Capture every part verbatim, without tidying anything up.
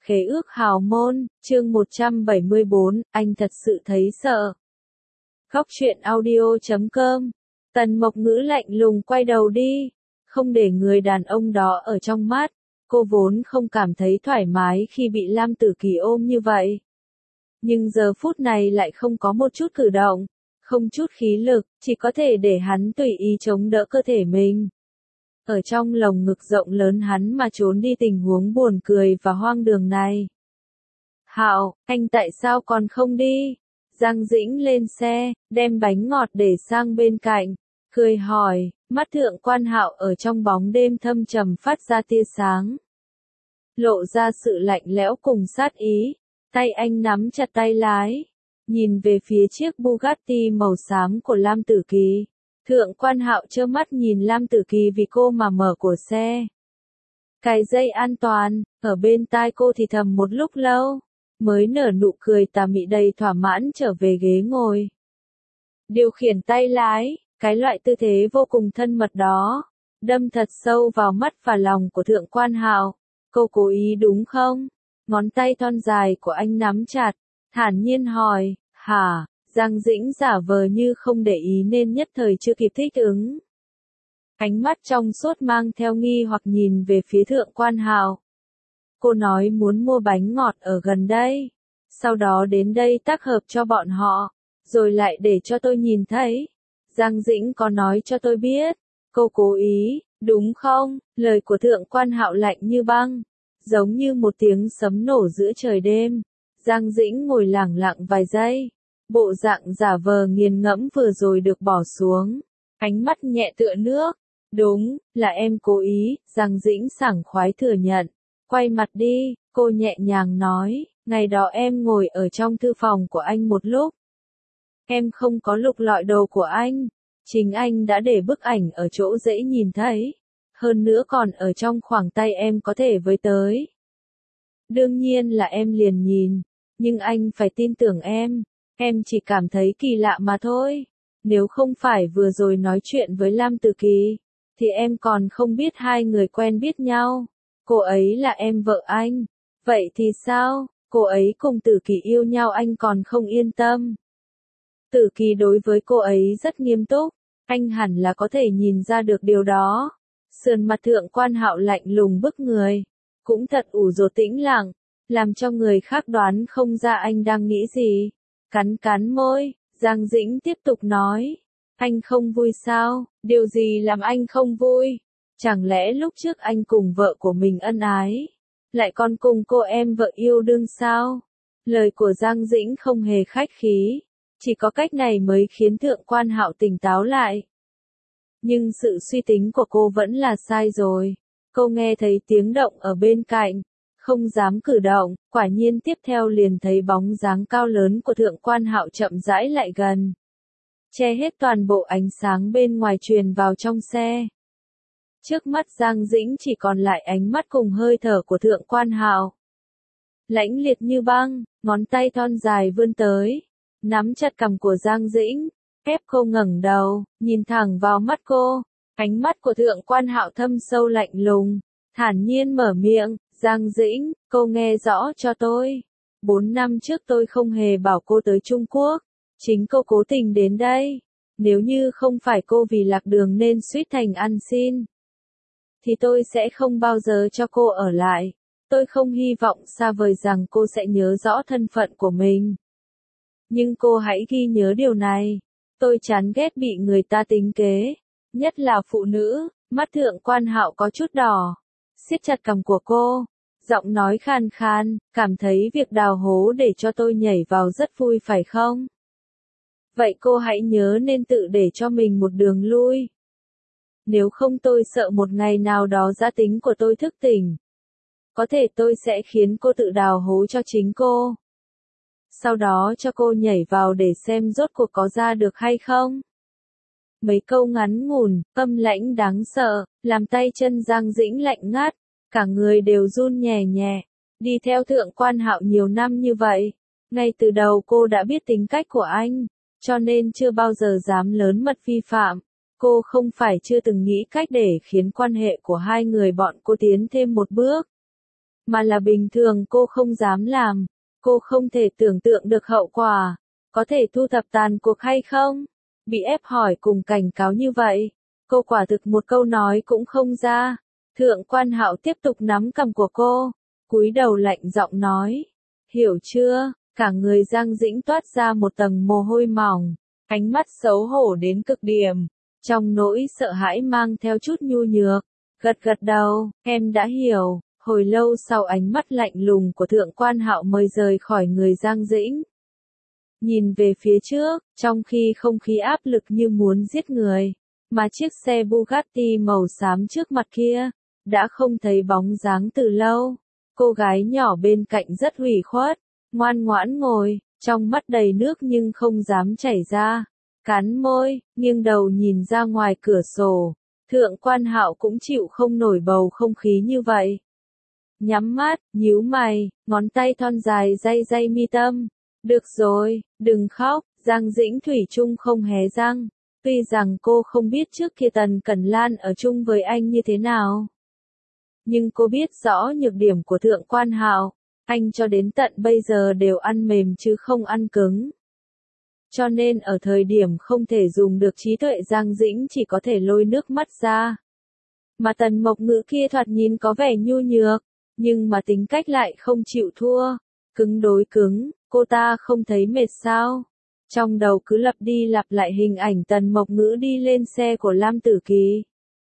Khế ước hào môn, chương một trăm bảy mươi bốn, anh thật sự thấy sợ. Góc truyện audio chấm com. Tần Mộc Ngữ lạnh lùng quay đầu đi, không để người đàn ông đó ở trong mắt. Cô vốn không cảm thấy thoải mái khi bị Lam Tử Kỳ ôm như vậy. Nhưng giờ phút này lại không có một chút cử động, không chút khí lực, chỉ có thể để hắn tùy ý chống đỡ cơ thể mình. Ở trong lồng ngực rộng lớn hắn mà trốn đi tình huống buồn cười và hoang đường này. Hạo, anh tại sao còn không đi? Giang Dĩnh lên xe, đem bánh ngọt để sang bên cạnh, cười hỏi, mắt Thượng Quan Hạo ở trong bóng đêm thâm trầm phát ra tia sáng. Lộ ra sự lạnh lẽo cùng sát ý, tay anh nắm chặt tay lái, nhìn về phía chiếc Bugatti màu xám của Lam Tử Kỳ. Thượng Quan Hạo trơ mắt nhìn Lam Tử Kỳ vì cô mà mở của xe. Cài dây an toàn, ở bên tai cô thì thầm một lúc lâu, mới nở nụ cười tà mị đầy thỏa mãn trở về ghế ngồi. Điều khiển tay lái, cái loại tư thế vô cùng thân mật đó, đâm thật sâu vào mắt và lòng của Thượng Quan Hạo. Cô cố ý đúng không? Ngón tay thon dài của anh nắm chặt, thản nhiên hỏi, hả? Giang Dĩnh giả vờ như không để ý nên nhất thời chưa kịp thích ứng. Ánh mắt trong suốt mang theo nghi hoặc nhìn về phía Thượng Quan Hạo. Cô nói muốn mua bánh ngọt ở gần đây, sau đó đến đây tác hợp cho bọn họ, rồi lại để cho tôi nhìn thấy. Giang Dĩnh có nói cho tôi biết, cô cố ý, đúng không? Lời của Thượng Quan Hạo lạnh như băng, giống như một tiếng sấm nổ giữa trời đêm. Giang Dĩnh ngồi lẳng lặng vài giây. Bộ dạng giả vờ nghiền ngẫm vừa rồi được bỏ xuống, ánh mắt nhẹ tựa nước. Đúng, là em cố ý, Giang Dĩnh sảng khoái thừa nhận. Quay mặt đi, cô nhẹ nhàng nói, ngày đó em ngồi ở trong thư phòng của anh một lúc. Em không có lục lọi đồ của anh, chính anh đã để bức ảnh ở chỗ dễ nhìn thấy, hơn nữa còn ở trong khoảng tay em có thể với tới. Đương nhiên là em liền nhìn, nhưng anh phải tin tưởng em. Em chỉ cảm thấy kỳ lạ mà thôi. Nếu không phải vừa rồi nói chuyện với Lam Tử Kỳ, thì em còn không biết hai người quen biết nhau. Cô ấy là em vợ anh. Vậy thì sao? Cô ấy cùng Tử Kỳ yêu nhau anh còn không yên tâm. Tử Kỳ đối với cô ấy rất nghiêm túc. Anh hẳn là có thể nhìn ra được điều đó. Sườn mặt Thượng Quan Hạo lạnh lùng bức người. Cũng thật ủ rột tĩnh lặng, làm cho người khác đoán không ra anh đang nghĩ gì. Cắn cắn môi, Giang Dĩnh tiếp tục nói. Anh không vui sao? Điều gì làm anh không vui? Chẳng lẽ lúc trước anh cùng vợ của mình ân ái, lại còn cùng cô em vợ yêu đương sao? Lời của Giang Dĩnh không hề khách khí. Chỉ có cách này mới khiến Thượng Quan Hạo tỉnh táo lại. Nhưng sự suy tính của cô vẫn là sai rồi. Cô nghe thấy tiếng động ở bên cạnh, không dám cử động, quả nhiên tiếp theo liền thấy bóng dáng cao lớn của Thượng Quan Hạo chậm rãi lại gần. Che hết toàn bộ ánh sáng bên ngoài truyền vào trong xe. Trước mắt Giang Dĩnh chỉ còn lại ánh mắt cùng hơi thở của Thượng Quan Hạo. Lãnh liệt như băng, ngón tay thon dài vươn tới, nắm chặt cằm của Giang Dĩnh, ép cô ngẩng đầu, nhìn thẳng vào mắt cô. Ánh mắt của Thượng Quan Hạo thâm sâu lạnh lùng, thản nhiên mở miệng. Giang Dĩnh, cô nghe rõ cho tôi. Bốn năm trước tôi không hề bảo cô tới Trung Quốc. Chính cô cố tình đến đây. Nếu như không phải cô vì lạc đường nên suýt thành ăn xin, thì tôi sẽ không bao giờ cho cô ở lại. Tôi không hy vọng xa vời rằng cô sẽ nhớ rõ thân phận của mình. Nhưng cô hãy ghi nhớ điều này. Tôi chán ghét bị người ta tính kế. Nhất là phụ nữ. Mắt Thượng Quan Hạo có chút đỏ, siết chặt cằm của cô. Giọng nói khan khan, cảm thấy việc đào hố để cho tôi nhảy vào rất vui phải không? Vậy cô hãy nhớ nên tự để cho mình một đường lui. Nếu không tôi sợ một ngày nào đó gia tính của tôi thức tỉnh. Có thể tôi sẽ khiến cô tự đào hố cho chính cô. Sau đó cho cô nhảy vào để xem rốt cuộc có ra được hay không. Mấy câu ngắn ngủn, âm lãnh đáng sợ, làm tay chân Giang Dĩnh lạnh ngắt. Cả người đều run nhẹ nhẹ. Đi theo Thượng Quan Hạo nhiều năm như vậy, ngay từ đầu cô đã biết tính cách của anh, cho nên chưa bao giờ dám lớn mật vi phạm. Cô không phải chưa từng nghĩ cách để khiến quan hệ của hai người bọn cô tiến thêm một bước. mà là bình thường cô không dám làm. Cô không thể tưởng tượng được hậu quả. Có thể thu thập tàn cuộc hay không? Bị ép hỏi cùng cảnh cáo như vậy. Cô quả thực một câu nói cũng không ra. Thượng Quan Hạo tiếp tục nắm cằm của cô. Cúi đầu lạnh giọng nói. Hiểu chưa? Cả người Giang Dĩnh toát ra một tầng mồ hôi mỏng. Ánh mắt xấu hổ đến cực điểm. Trong nỗi sợ hãi mang theo chút nhu nhược. Gật gật đầu, em đã hiểu. Hồi lâu sau ánh mắt lạnh lùng của Thượng Quan Hạo mới rời khỏi người Giang Dĩnh. Nhìn về phía trước, trong khi không khí áp lực như muốn giết người, mà chiếc xe Bugatti màu xám trước mặt kia, đã không thấy bóng dáng từ lâu. Cô gái nhỏ bên cạnh rất ủy khuất, ngoan ngoãn ngồi, trong mắt đầy nước nhưng không dám chảy ra. Cắn môi, nghiêng đầu nhìn ra ngoài cửa sổ. Thượng Quan Hạo cũng chịu không nổi bầu không khí như vậy. Nhắm mắt, nhíu mày, ngón tay thon dài day day mi tâm. Được rồi, đừng khóc, Giang Dĩnh thủy chung không hé răng. Tuy rằng cô không biết trước kia Tần Cẩn Lan ở chung với anh như thế nào. Nhưng cô biết rõ nhược điểm của Thượng Quan Hạo. Anh cho đến tận bây giờ đều ăn mềm chứ không ăn cứng. Cho nên ở thời điểm không thể dùng được trí tuệ Giang Dĩnh chỉ có thể lôi nước mắt ra. Mà Tần Mộc Ngữ kia thoạt nhìn có vẻ nhu nhược, nhưng mà tính cách lại không chịu thua. Cứng đối cứng, cô ta không thấy mệt sao? Trong đầu cứ lặp đi lặp lại hình ảnh Tần Mộc Ngữ đi lên xe của Lam Tử Kỳ.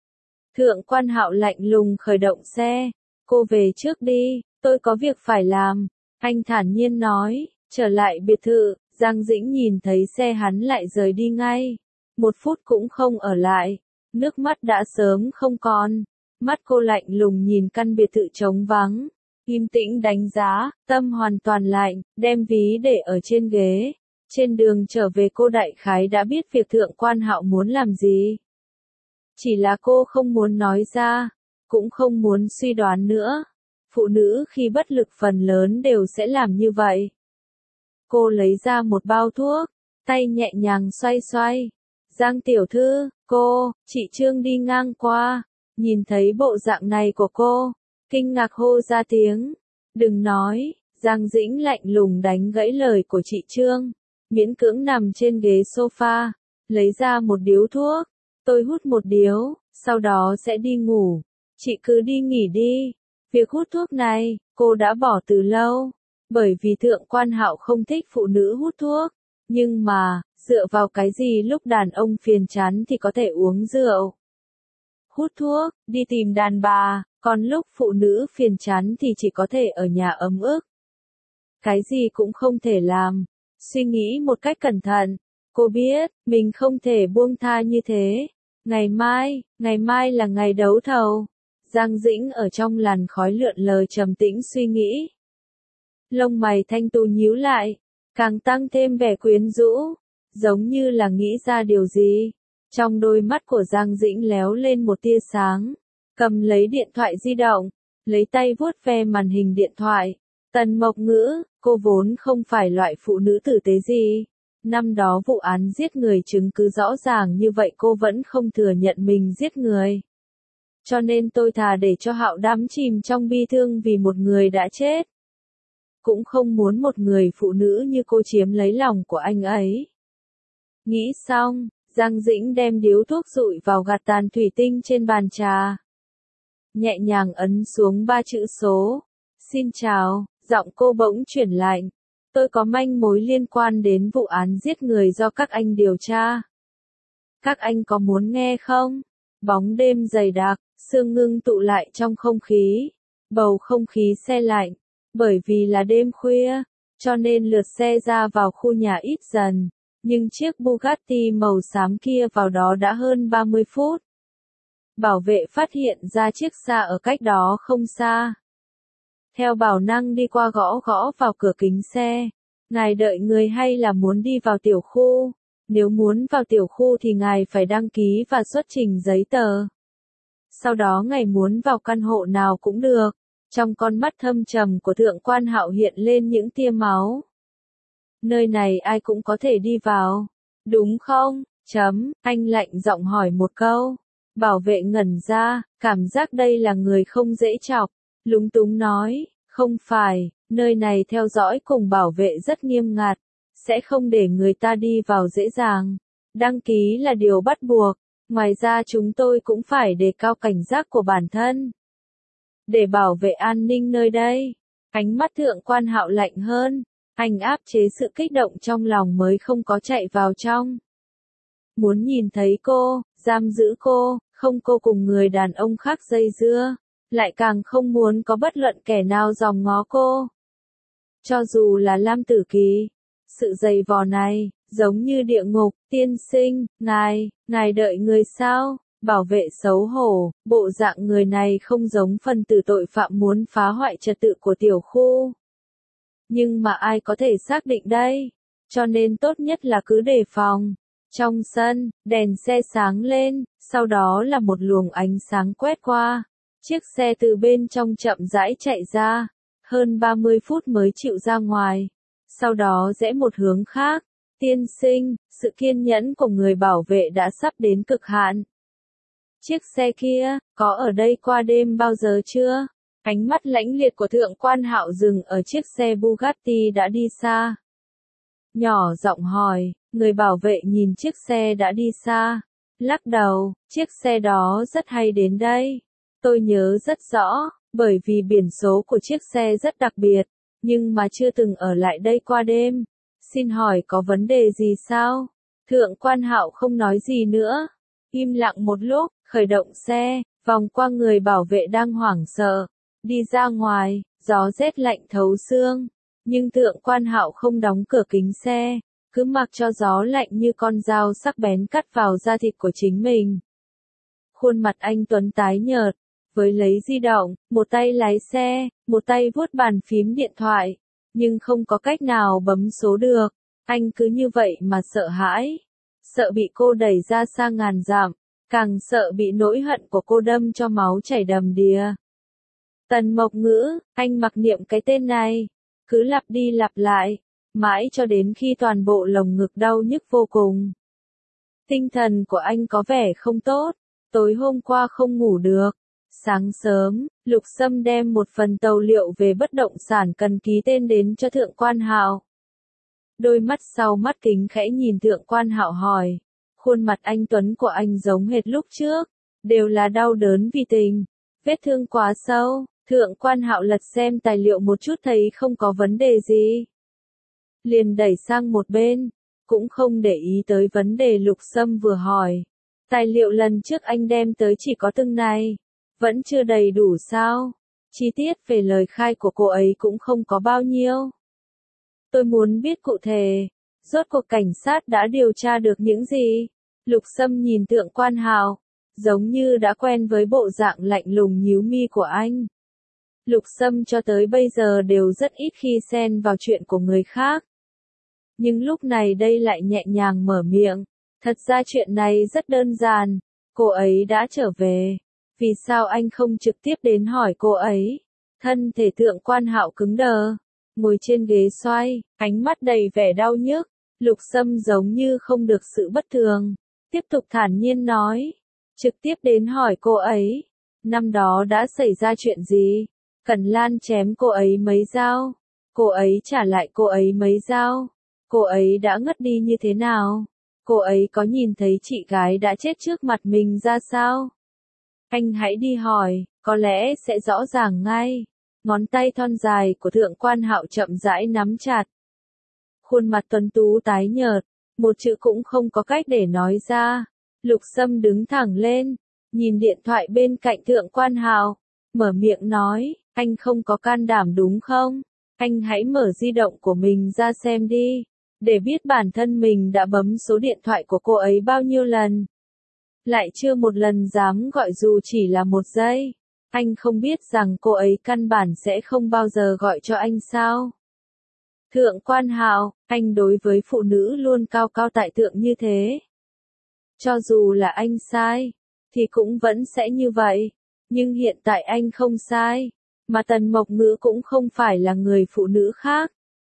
Thượng Quan Hạo lạnh lùng khởi động xe. Cô về trước đi, tôi có việc phải làm. Anh thản nhiên nói, trở lại biệt thự, Giang Dĩnh nhìn thấy xe hắn lại rời đi ngay. Một phút cũng không ở lại. Nước mắt đã sớm không còn. Mắt cô lạnh lùng nhìn căn biệt thự trống vắng. Im tĩnh đánh giá, tâm hoàn toàn lạnh, đem ví để ở trên ghế. Trên đường trở về cô đại khái đã biết việc Thượng Quan Hạo muốn làm gì. Chỉ là cô không muốn nói ra, cũng không muốn suy đoán nữa. Phụ nữ khi bất lực phần lớn đều sẽ làm như vậy. Cô lấy ra một bao thuốc, tay nhẹ nhàng xoay xoay. Giang tiểu thư, cô, chị Trương đi ngang qua, nhìn thấy bộ dạng này của cô, kinh ngạc hô ra tiếng. Đừng nói, Giang Dĩnh lạnh lùng đánh gãy lời của chị Trương, miễn cưỡng nằm trên ghế sofa, lấy ra một điếu thuốc. Tôi hút một điếu, sau đó sẽ đi ngủ. Chị cứ đi nghỉ đi. Việc hút thuốc này, cô đã bỏ từ lâu. Bởi vì Thượng Quan Hạo không thích phụ nữ hút thuốc. Nhưng mà, dựa vào cái gì lúc đàn ông phiền chán thì có thể uống rượu. Hút thuốc, đi tìm đàn bà, còn lúc phụ nữ phiền chán thì chỉ có thể ở nhà ấm ức. Cái gì cũng không thể làm. Suy nghĩ một cách cẩn thận. Cô biết, mình không thể buông tha như thế. Ngày mai, ngày mai là ngày đấu thầu. Giang Dĩnh ở trong làn khói lượn lờ trầm tĩnh suy nghĩ. Lông mày thanh tú nhíu lại, càng tăng thêm vẻ quyến rũ, giống như là nghĩ ra điều gì. Trong đôi mắt của Giang Dĩnh léo lên một tia sáng, cầm lấy điện thoại di động, lấy tay vuốt ve màn hình điện thoại. Tần Mộc Ngữ, cô vốn không phải loại phụ nữ tử tế gì. Năm đó vụ án giết người chứng cứ rõ ràng như vậy cô vẫn không thừa nhận mình giết người. Cho nên tôi thà để cho Hạo đắm chìm trong bi thương vì một người đã chết. Cũng không muốn một người phụ nữ như cô chiếm lấy lòng của anh ấy. Nghĩ xong, Giang Dĩnh đem điếu thuốc dụi vào gạt tàn thủy tinh trên bàn trà. Nhẹ nhàng ấn xuống ba chữ số. Xin chào, giọng cô bỗng chuyển lạnh. Tôi có manh mối liên quan đến vụ án giết người do các anh điều tra. Các anh có muốn nghe không? Bóng đêm dày đặc, sương ngưng tụ lại trong không khí. Bầu không khí se lạnh. Bởi vì là đêm khuya, cho nên lượt xe ra vào khu nhà ít dần. Nhưng chiếc Bugatti màu xám kia vào đó đã hơn ba mươi phút. Bảo vệ phát hiện ra chiếc xa ở cách đó không xa. Theo bảo năng đi qua gõ gõ vào cửa kính xe. Ngài đợi người hay là muốn đi vào tiểu khu? Nếu muốn vào tiểu khu thì ngài phải đăng ký và xuất trình giấy tờ. Sau đó ngài muốn vào căn hộ nào cũng được. Trong con mắt thâm trầm của Thượng Quan Hạo hiện lên những tia máu. Nơi này ai cũng có thể đi vào. Đúng không? Chấm, anh lạnh giọng hỏi một câu. Bảo vệ ngẩn ra, cảm giác đây là người không dễ chọc. lúng túng nói, không phải, nơi này theo dõi cùng bảo vệ rất nghiêm ngặt, sẽ không để người ta đi vào dễ dàng. Đăng ký là điều bắt buộc, ngoài ra chúng tôi cũng phải đề cao cảnh giác của bản thân. Để bảo vệ an ninh nơi đây, ánh mắt thượng quan Hạo lạnh hơn, anh áp chế sự kích động trong lòng mới không có chạy vào trong. Muốn nhìn thấy cô, giam giữ cô, không cô cùng người đàn ông khác dây dưa, lại càng không muốn có bất luận kẻ nào dòm ngó cô. Cho dù là Lam Tử Kỳ, sự dày vò này, giống như địa ngục, tiên sinh, ngài, ngài đợi người sao, bảo vệ xấu hổ, bộ dạng người này không giống phần tử tội phạm muốn phá hoại trật tự của tiểu khu. Nhưng mà ai có thể xác định đây, cho nên tốt nhất là cứ đề phòng. Trong sân, đèn xe sáng lên, sau đó là một luồng ánh sáng quét qua. Chiếc xe từ bên trong chậm rãi chạy ra, hơn ba mươi phút mới chịu ra ngoài. Sau đó rẽ một hướng khác. Tiên sinh, sự kiên nhẫn của người bảo vệ đã sắp đến cực hạn. Chiếc xe kia, có ở đây qua đêm bao giờ chưa? Ánh mắt lãnh liệt của thượng quan Hạo dừng ở chiếc xe Bugatti đã đi xa. Nhỏ giọng hỏi, người bảo vệ nhìn chiếc xe đã đi xa. Lắc đầu, chiếc xe đó rất hay đến đây. Tôi nhớ rất rõ, bởi vì biển số của chiếc xe rất đặc biệt, nhưng mà chưa từng ở lại đây qua đêm. Xin hỏi có vấn đề gì sao? Thượng quan Hạo không nói gì nữa. Im lặng một lúc, khởi động xe, vòng qua người bảo vệ đang hoảng sợ. Đi ra ngoài, gió rét lạnh thấu xương. Nhưng thượng quan Hạo không đóng cửa kính xe, cứ mặc cho gió lạnh như con dao sắc bén cắt vào da thịt của chính mình. Khuôn mặt anh tuấn tái nhợt, với lấy di động, một tay lái xe, một tay vuốt bàn phím điện thoại, nhưng không có cách nào bấm số được. Anh cứ như vậy mà sợ hãi, sợ bị cô đẩy ra xa ngàn dặm, càng sợ bị nỗi hận của cô đâm cho máu chảy đầm đìa. Tần Mộc Ngữ, anh mặc niệm cái tên này, cứ lặp đi lặp lại, mãi cho đến khi toàn bộ lồng ngực đau nhức vô cùng. Tinh thần của anh có vẻ không tốt, tối hôm qua không ngủ được. Sáng sớm, Lục Sâm đem một phần tàu liệu về bất động sản cần ký tên đến cho thượng quan Hạo. Đôi mắt sau mắt kính khẽ nhìn thượng quan Hạo hỏi, khuôn mặt anh tuấn của anh giống hệt lúc trước, đều là đau đớn vì tình, vết thương quá sâu. Thượng quan Hạo lật xem tài liệu một chút thấy không có vấn đề gì, liền đẩy sang một bên, cũng không để ý tới vấn đề Lục Sâm vừa hỏi. Tài liệu lần trước anh đem tới chỉ có từng này, vẫn chưa đầy đủ sao? Chi tiết về lời khai của cô ấy cũng không có bao nhiêu. Tôi muốn biết cụ thể, rốt cuộc cảnh sát đã điều tra được những gì? Lục Sâm nhìn thượng quan Hạo, giống như đã quen với bộ dạng lạnh lùng nhíu mi của anh. Lục Sâm cho tới bây giờ đều rất ít khi xen vào chuyện của người khác. Nhưng lúc này đây lại nhẹ nhàng mở miệng. Thật ra chuyện này rất đơn giản. Cô ấy đã trở về. Vì sao anh không trực tiếp đến hỏi cô ấy? Thân thể thượng quan Hạo cứng đờ. Ngồi trên ghế xoay, ánh mắt đầy vẻ đau nhức. Lục Sâm giống như không được sự bất thường. Tiếp tục thản nhiên nói. Trực tiếp đến hỏi cô ấy. Năm đó đã xảy ra chuyện gì? Cẩn Lan chém cô ấy mấy dao? Cô ấy trả lại cô ấy mấy dao? Cô ấy đã ngất đi như thế nào? Cô ấy có nhìn thấy chị gái đã chết trước mặt mình ra sao? Anh hãy đi hỏi, có lẽ sẽ rõ ràng ngay. Ngón tay thon dài của thượng quan Hạo chậm rãi nắm chặt. Khuôn mặt tuấn tú tái nhợt, một chữ cũng không có cách để nói ra. Lục Sâm đứng thẳng lên, nhìn điện thoại bên cạnh thượng quan Hạo, mở miệng nói, anh không có can đảm đúng không? Anh hãy mở di động của mình ra xem đi, để biết bản thân mình đã bấm số điện thoại của cô ấy bao nhiêu lần. Lại chưa một lần dám gọi dù chỉ là một giây. Anh không biết rằng cô ấy căn bản sẽ không bao giờ gọi cho anh sao? Thượng quan Hạo, anh đối với phụ nữ luôn cao cao tại thượng như thế. Cho dù là anh sai, thì cũng vẫn sẽ như vậy. Nhưng hiện tại anh không sai, mà Tần Mộc Ngữ cũng không phải là người phụ nữ khác.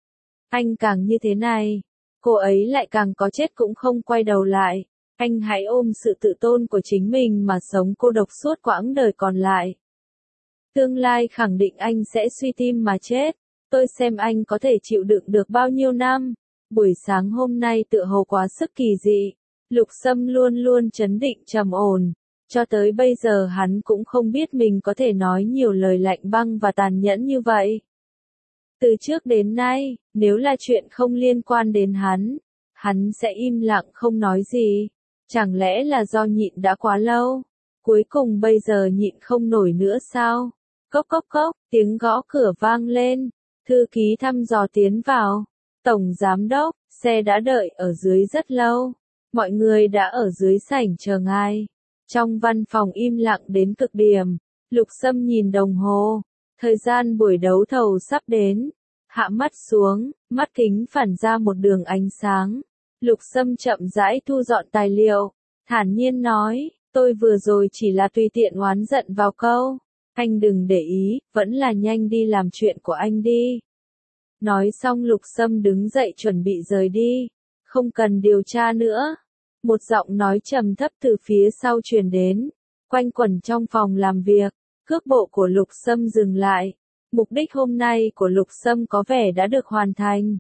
Anh càng như thế này, cô ấy lại càng có chết cũng không quay đầu lại. Anh hãy ôm sự tự tôn của chính mình mà sống cô độc suốt quãng đời còn lại. Tương lai khẳng định anh sẽ suy tim mà chết. Tôi xem anh có thể chịu đựng được bao nhiêu năm. Buổi sáng hôm nay tựa hồ quá sức kỳ dị. Lục Sâm luôn luôn trấn định trầm ổn. Cho tới bây giờ hắn cũng không biết mình có thể nói nhiều lời lạnh băng và tàn nhẫn như vậy. Từ trước đến nay, nếu là chuyện không liên quan đến hắn, hắn sẽ im lặng không nói gì. Chẳng lẽ là do nhịn đã quá lâu? Cuối cùng bây giờ nhịn không nổi nữa sao? Cốc cốc cốc, tiếng gõ cửa vang lên. Thư ký thăm dò tiến vào. Tổng giám đốc, xe đã đợi ở dưới rất lâu. Mọi người đã ở dưới sảnh chờ ngài. Trong văn phòng im lặng đến cực điểm. Lục Sâm nhìn đồng hồ. Thời gian buổi đấu thầu sắp đến. Hạ mắt xuống, mắt kính phản ra một đường ánh sáng. Lục Sâm chậm rãi thu dọn tài liệu. Thản nhiên nói, tôi vừa rồi chỉ là tùy tiện oán giận vào câu. Anh đừng để ý, vẫn là nhanh đi làm chuyện của anh đi. Nói xong Lục Sâm đứng dậy chuẩn bị rời đi. Không cần điều tra nữa. Một giọng nói trầm thấp từ phía sau truyền đến. Quanh quẩn trong phòng làm việc. Cước bộ của Lục Sâm dừng lại. Mục đích hôm nay của Lục Sâm có vẻ đã được hoàn thành.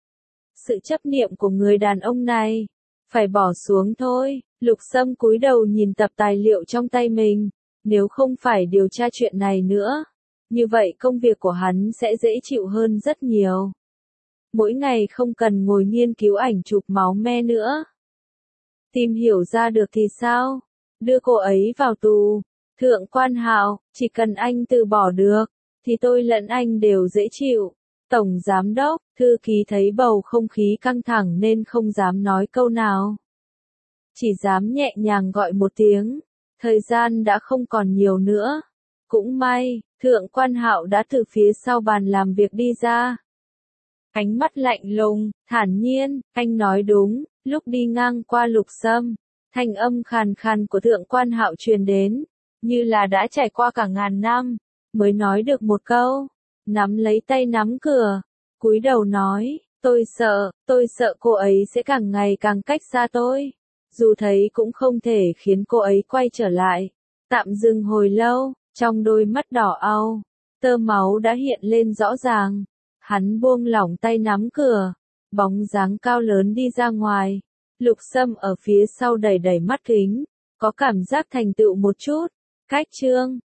Sự chấp niệm của người đàn ông này. Phải bỏ xuống thôi. Lục Sâm cúi đầu nhìn tập tài liệu trong tay mình. Nếu không phải điều tra chuyện này nữa. Như vậy công việc của hắn sẽ dễ chịu hơn rất nhiều. Mỗi ngày không cần ngồi nghiên cứu ảnh chụp máu me nữa. Tìm hiểu ra được thì sao? Đưa cô ấy vào tù. Thượng quan Hạo, chỉ cần anh từ bỏ được, thì tôi lẫn anh đều dễ chịu. Tổng giám đốc, thư ký thấy bầu không khí căng thẳng nên không dám nói câu nào. Chỉ dám nhẹ nhàng gọi một tiếng. Thời gian đã không còn nhiều nữa. Cũng may, Thượng quan Hạo đã từ phía sau bàn làm việc đi ra. Ánh mắt lạnh lùng, thản nhiên, anh nói đúng. Lúc đi ngang qua Lục Sâm, thanh âm khàn khàn của Thượng quan Hạo truyền đến, như là đã trải qua cả ngàn năm, mới nói được một câu. Nắm lấy tay nắm cửa, cúi đầu nói, tôi sợ, tôi sợ cô ấy sẽ càng ngày càng cách xa tôi. Dù thấy cũng không thể khiến cô ấy quay trở lại. Tạm dừng hồi lâu, trong đôi mắt đỏ au, tơ máu đã hiện lên rõ ràng. Hắn buông lỏng tay nắm cửa, bóng dáng cao lớn đi ra ngoài. Lục Sâm ở phía sau đẩy đẩy mắt kính, có cảm giác thành tựu một chút. Cách chương